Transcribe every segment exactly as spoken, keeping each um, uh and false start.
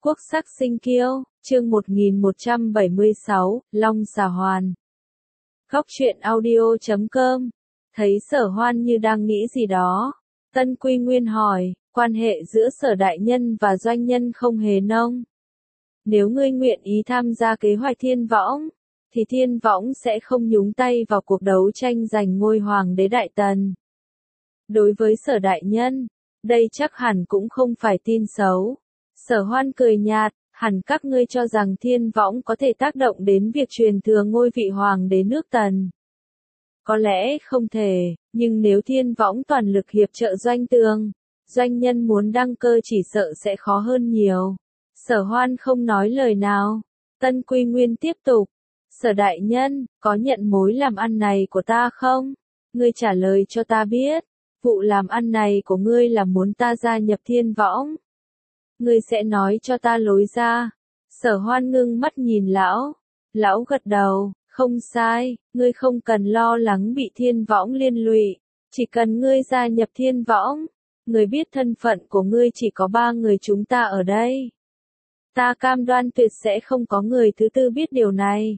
Quốc sắc sinh kiêu, chương một nghìn một trăm bảy mươi sáu, Long Xà Hoàn. Góc truyện audio chấm com. Thấy Sở Hoan như đang nghĩ gì đó. Tân Quy Nguyên hỏi, quan hệ giữa Sở đại nhân và doanh nhân không hề nông. Nếu ngươi nguyện ý tham gia kế hoạch Thiên Võng, thì Thiên Võng sẽ không nhúng tay vào cuộc đấu tranh giành ngôi hoàng đế Đại Tần. Đối với Sở đại nhân, đây chắc hẳn cũng không phải tin xấu. Sở Hoan cười nhạt, hẳn các ngươi cho rằng Thiên Võng có thể tác động đến việc truyền thừa ngôi vị hoàng đế nước Tần. Có lẽ không thể, nhưng nếu Thiên Võng toàn lực hiệp trợ doanh tường, doanh nhân muốn đăng cơ chỉ sợ sẽ khó hơn nhiều. Sở Hoan không nói lời nào. Tân Quy Nguyên tiếp tục, Sở đại nhân, có nhận mối làm ăn này của ta không? Ngươi trả lời cho ta biết, vụ làm ăn này của ngươi là muốn ta gia nhập Thiên Võng. Ngươi sẽ nói cho ta lối ra. Sở Hoan ngưng mắt nhìn lão. Lão gật đầu, không sai, ngươi không cần lo lắng bị Thiên Võng liên lụy. Chỉ cần ngươi gia nhập Thiên Võng, ngươi biết thân phận của ngươi chỉ có ba người chúng ta ở đây. Ta cam đoan tuyệt sẽ không có người thứ tư biết điều này.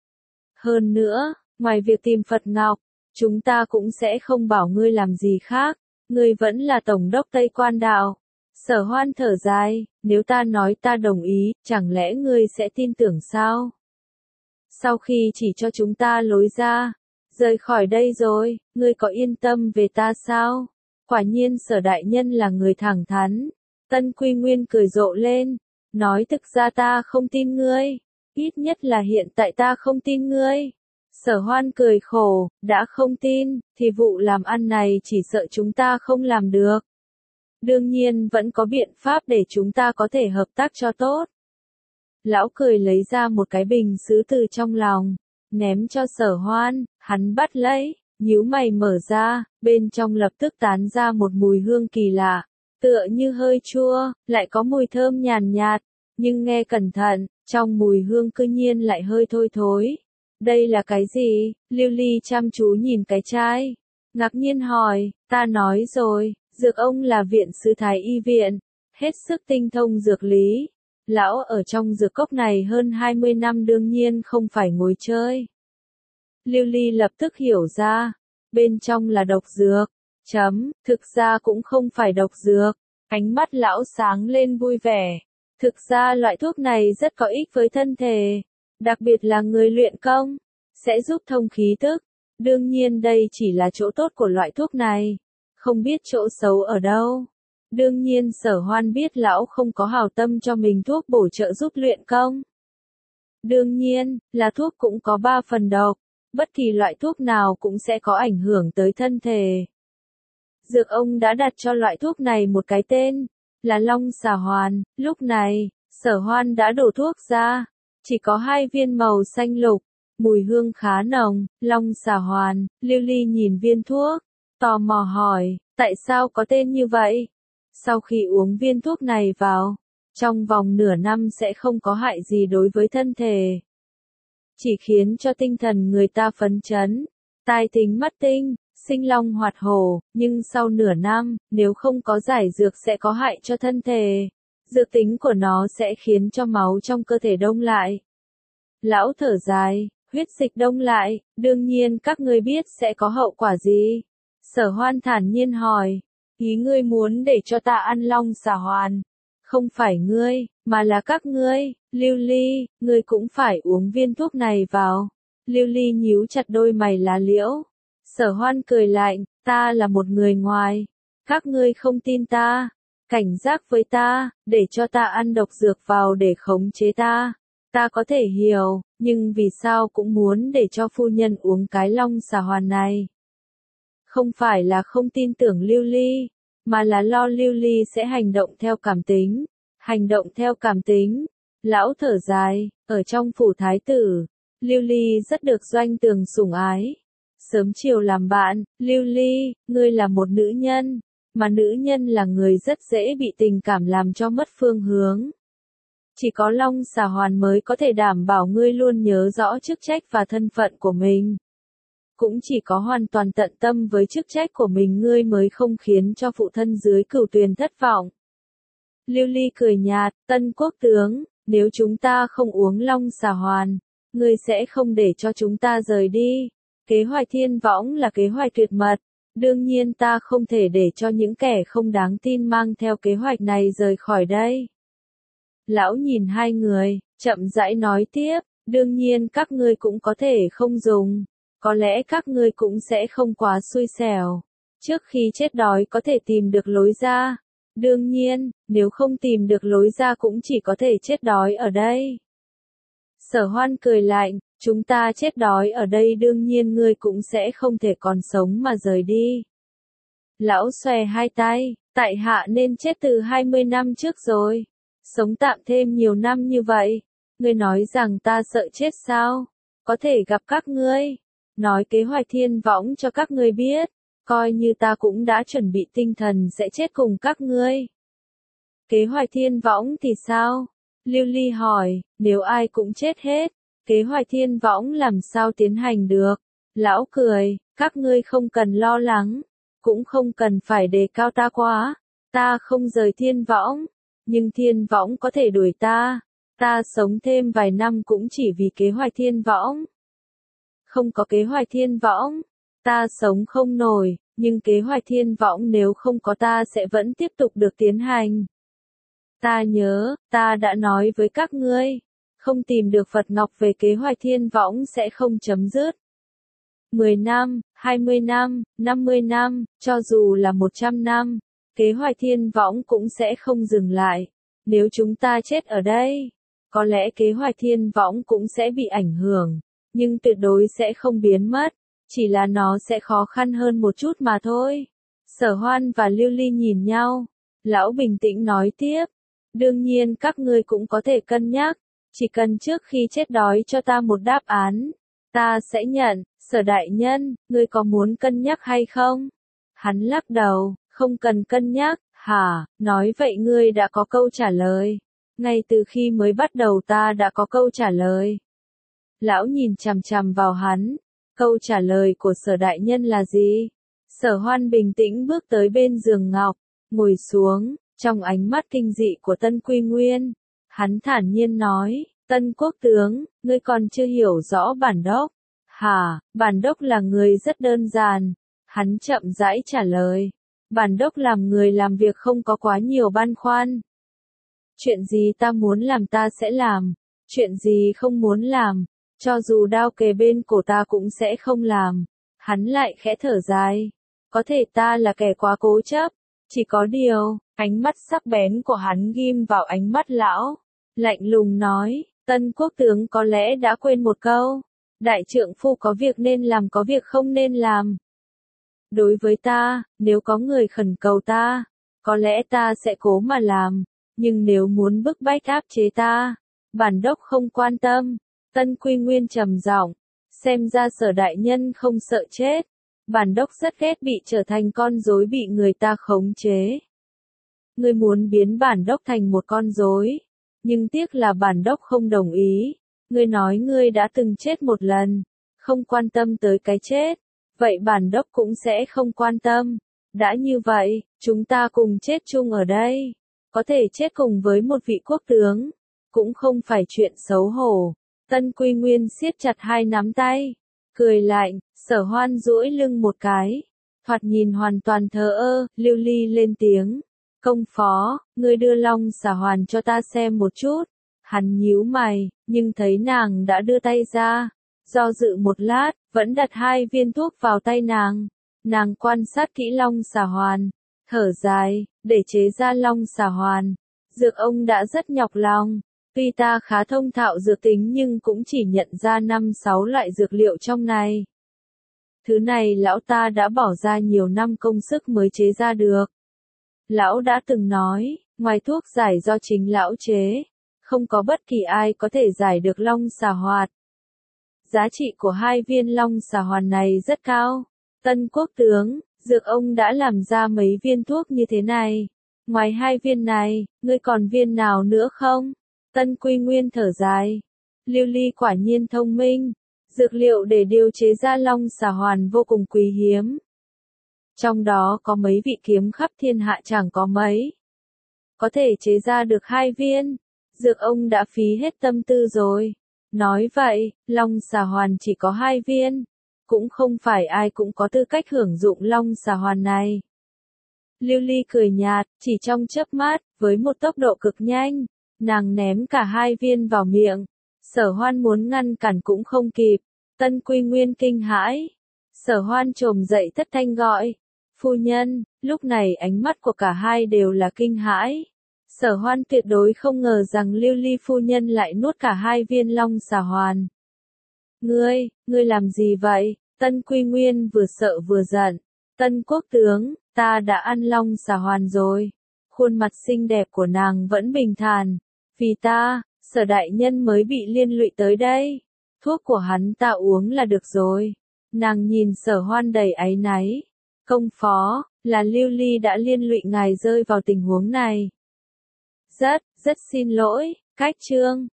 Hơn nữa, ngoài việc tìm Phật Ngọc, chúng ta cũng sẽ không bảo ngươi làm gì khác. Ngươi vẫn là Tổng đốc Tây Quan Đạo. Sở Hoan thở dài, nếu ta nói ta đồng ý, chẳng lẽ ngươi sẽ tin tưởng sao? Sau khi chỉ cho chúng ta lối ra, rời khỏi đây rồi, ngươi có yên tâm về ta sao? Quả nhiên Sở đại nhân là người thẳng thắn. Tân Quy Nguyên cười rộ lên, nói thực ra ta không tin ngươi, ít nhất là hiện tại ta không tin ngươi. Sở Hoan cười khổ, đã không tin, thì vụ làm ăn này chỉ sợ chúng ta không làm được. Đương nhiên vẫn có biện pháp để chúng ta có thể hợp tác cho tốt. Lão cười lấy ra một cái bình sứ từ trong lòng, ném cho Sở Hoan, hắn bắt lấy, nhíu mày mở ra, bên trong lập tức tán ra một mùi hương kỳ lạ, tựa như hơi chua, lại có mùi thơm nhàn nhạt, nhưng nghe cẩn thận, trong mùi hương cư nhiên lại hơi thôi thối. Đây là cái gì? Lưu Ly chăm chú nhìn cái chai, ngạc nhiên hỏi, ta nói rồi. Dược ông là viện sứ Thái y viện, hết sức tinh thông dược lý. Lão ở trong dược cốc này hơn hai mươi năm đương nhiên không phải ngồi chơi. Lưu Ly lập tức hiểu ra, bên trong là độc dược. Chấm, thực ra cũng không phải độc dược. Ánh mắt lão sáng lên vui vẻ. Thực ra loại thuốc này rất có ích với thân thể, đặc biệt là người luyện công, sẽ giúp thông khí tức. Đương nhiên đây chỉ là chỗ tốt của loại thuốc này. Không biết chỗ xấu ở đâu. Đương nhiên Sở Hoan biết lão không có hảo tâm cho mình thuốc bổ trợ giúp luyện công. Đương nhiên, là thuốc cũng có ba phần độc, bất kỳ loại thuốc nào cũng sẽ có ảnh hưởng tới thân thể. Dược ông đã đặt cho loại thuốc này một cái tên, là Long Xà Hoàn. Lúc này, Sở Hoan đã đổ thuốc ra, chỉ có hai viên màu xanh lục, mùi hương khá nồng. Long Xà Hoàn. Lưu Ly nhìn viên thuốc, tò mò hỏi, tại sao có tên như vậy? Sau khi uống viên thuốc này vào, trong vòng nửa năm sẽ không có hại gì đối với thân thể. Chỉ khiến cho tinh thần người ta phấn chấn, tai tính mắt tinh, sinh long hoạt hổ, nhưng sau nửa năm, nếu không có giải dược sẽ có hại cho thân thể. Dược tính của nó sẽ khiến cho máu trong cơ thể đông lại. Lão thở dài, huyết dịch đông lại, đương nhiên các ngươi biết sẽ có hậu quả gì? Sở Hoan thản nhiên hỏi, ý ngươi muốn để cho ta ăn Long Xà Hoàn? Không phải ngươi, mà là các ngươi. Lưu Ly, ngươi cũng phải uống viên thuốc này vào. Lưu Ly nhíu chặt đôi mày lá liễu. Sở Hoan cười lạnh, ta là một người ngoài. Các ngươi không tin ta, cảnh giác với ta, để cho ta ăn độc dược vào để khống chế ta. Ta có thể hiểu, nhưng vì sao cũng muốn để cho phu nhân uống cái Long Xà Hoàn này? Không phải là không tin tưởng Lưu Ly, mà là lo Lưu Ly sẽ hành động theo cảm tính. Hành động theo cảm tính. Lão thở dài, ở trong phủ thái tử, Lưu Ly rất được doanh tường sủng ái. Sớm chiều làm bạn, Lưu Ly, ngươi là một nữ nhân, mà nữ nhân là người rất dễ bị tình cảm làm cho mất phương hướng. Chỉ có Long Xà Hoàn mới có thể đảm bảo ngươi luôn nhớ rõ chức trách và thân phận của mình. Cũng chỉ có hoàn toàn tận tâm với chức trách của mình ngươi mới không khiến cho phụ thân dưới Cửu Tuyền thất vọng. Lưu Ly cười nhạt, Tân quốc tướng, nếu chúng ta không uống long xà hoàn, ngươi sẽ không để cho chúng ta rời đi. Kế hoạch thiên võng là kế hoạch tuyệt mật, đương nhiên ta không thể để cho những kẻ không đáng tin mang theo kế hoạch này rời khỏi đây. Lão nhìn hai người, chậm rãi nói tiếp, đương nhiên các ngươi cũng có thể không dùng, có lẽ các ngươi cũng sẽ không quá xui xẻo. Trước khi chết đói có thể tìm được lối ra. Đương nhiên, nếu không tìm được lối ra cũng chỉ có thể chết đói ở đây. Sở Hoan cười lạnh, chúng ta chết đói ở đây đương nhiên ngươi cũng sẽ không thể còn sống mà rời đi. Lão xòe hai tay, tại hạ nên chết từ hai mươi năm trước rồi. Sống tạm thêm nhiều năm như vậy. Ngươi nói rằng ta sợ chết sao? Có thể gặp các ngươi. Nói kế hoạch thiên võng cho các ngươi biết. Coi như ta cũng đã chuẩn bị tinh thần sẽ chết cùng các ngươi. Kế hoạch thiên võng thì sao? Lưu Ly hỏi, nếu ai cũng chết hết, kế hoạch thiên võng làm sao tiến hành được? Lão cười, các ngươi không cần lo lắng, cũng không cần phải đề cao ta quá, ta không rời thiên võng, nhưng thiên võng có thể đuổi ta, ta sống thêm vài năm cũng chỉ vì kế hoạch thiên võng. Không có kế hoạch thiên võng, ta sống không nổi, nhưng kế hoạch thiên võng nếu không có ta sẽ vẫn tiếp tục được tiến hành. Ta nhớ, ta đã nói với các ngươi, không tìm được Phật Ngọc về kế hoạch thiên võng sẽ không chấm dứt. mười năm, hai mươi năm, năm mươi năm, cho dù là một trăm năm, kế hoạch thiên võng cũng sẽ không dừng lại. Nếu chúng ta chết ở đây, có lẽ kế hoạch thiên võng cũng sẽ bị ảnh hưởng, nhưng tuyệt đối sẽ không biến mất, chỉ là nó sẽ khó khăn hơn một chút mà thôi. Sở Hoan và Lưu Ly nhìn nhau, lão bình tĩnh nói tiếp, đương nhiên các ngươi cũng có thể cân nhắc, chỉ cần trước khi chết đói cho ta một đáp án, ta sẽ nhận. Sở đại nhân, ngươi có muốn cân nhắc hay không? Hắn lắc đầu, không cần cân nhắc, hả, nói vậy ngươi đã có câu trả lời. Ngay từ khi mới bắt đầu ta đã có câu trả lời. Lão nhìn chằm chằm vào hắn, câu trả lời của sở đại nhân là gì? Sở Hoan bình tĩnh bước tới bên giường ngọc, ngồi xuống, trong ánh mắt kinh dị của Tân Quy Nguyên. Hắn thản nhiên nói, Tân quốc tướng, ngươi còn chưa hiểu rõ bản đốc. Hả, bản đốc là người rất đơn giản. Hắn chậm rãi trả lời. Bản đốc làm người làm việc không có quá nhiều băn khoăn. Chuyện gì ta muốn làm ta sẽ làm. Chuyện gì không muốn làm, cho dù đao kề bên cổ ta cũng sẽ không làm. Hắn lại khẽ thở dài. Có thể ta là kẻ quá cố chấp. Chỉ có điều, ánh mắt sắc bén của hắn ghim vào ánh mắt lão. Lạnh lùng nói, Tân quốc tướng có lẽ đã quên một câu. Đại trượng phu có việc nên làm có việc không nên làm. Đối với ta, nếu có người khẩn cầu ta, có lẽ ta sẽ cố mà làm, nhưng nếu muốn bức bách áp chế ta, bản đốc không quan tâm. Tân Quy Nguyên trầm giọng, xem ra sở đại nhân không sợ chết. Bản đốc rất ghét bị trở thành con rối bị người ta khống chế. Ngươi muốn biến bản đốc thành một con rối, nhưng tiếc là bản đốc không đồng ý. Ngươi nói ngươi đã từng chết một lần, không quan tâm tới cái chết, vậy bản đốc cũng sẽ không quan tâm. Đã như vậy, chúng ta cùng chết chung ở đây, có thể chết cùng với một vị quốc tướng, cũng không phải chuyện xấu hổ. Tân Quy Nguyên siết chặt hai nắm tay, cười lạnh, Sở Hoan duỗi lưng một cái, thoạt nhìn hoàn toàn thờ ơ. Lưu Ly lên tiếng, công phó, ngươi đưa long xà hoàn cho ta xem một chút. Hắn nhíu mày, nhưng thấy nàng đã đưa tay ra, do dự một lát, vẫn đặt hai viên thuốc vào tay nàng. Nàng quan sát kỹ long xà hoàn, thở dài, để chế ra long xà hoàn. Dược ông đã rất nhọc lòng, tuy ta khá thông thạo dược tính nhưng cũng chỉ nhận ra năm sáu loại dược liệu trong này. Thứ này lão ta đã bỏ ra nhiều năm công sức mới chế ra được. Lão đã từng nói, ngoài thuốc giải do chính lão chế, không có bất kỳ ai có thể giải được long xà hoạt. Giá trị của hai viên long xà hoàn này rất cao. Tân quốc tướng, dược ông đã làm ra mấy viên thuốc như thế này. Ngoài hai viên này, ngươi còn viên nào nữa không? Tân Quy Nguyên thở dài. Lưu Ly quả nhiên thông minh. Dược liệu để điều chế ra long xà hoàn vô cùng quý hiếm. Trong đó có mấy vị kiếm khắp thiên hạ chẳng có mấy. có thể chế ra được hai viên. Dược ông đã phí hết tâm tư rồi. Nói vậy, long xà hoàn chỉ có hai viên. Cũng không phải ai cũng có tư cách hưởng dụng long xà hoàn này. Lưu Ly cười nhạt, chỉ trong chớp mắt, với một tốc độ cực nhanh, nàng ném cả hai viên vào miệng. Sở Hoan muốn ngăn cản cũng không kịp. Tân Quy Nguyên kinh hãi. Sở Hoan trồm dậy thất thanh gọi. Phu nhân, lúc này ánh mắt của cả hai đều là kinh hãi. Sở Hoan tuyệt đối không ngờ rằng Lưu Ly phu nhân lại nuốt cả hai viên long xà hoàn. Ngươi, ngươi làm gì vậy? Tân Quy Nguyên vừa sợ vừa giận. Tân quốc tướng, ta đã ăn long xà hoàn rồi. Khuôn mặt xinh đẹp của nàng vẫn bình thản. Vì ta, Sở đại nhân mới bị liên lụy tới đây. Thuốc của hắn ta uống là được rồi. Nàng nhìn Sở Hoan đầy áy náy. Công phó, là Lưu Ly đã liên lụy ngài rơi vào tình huống này. Rất, rất xin lỗi, cách chương.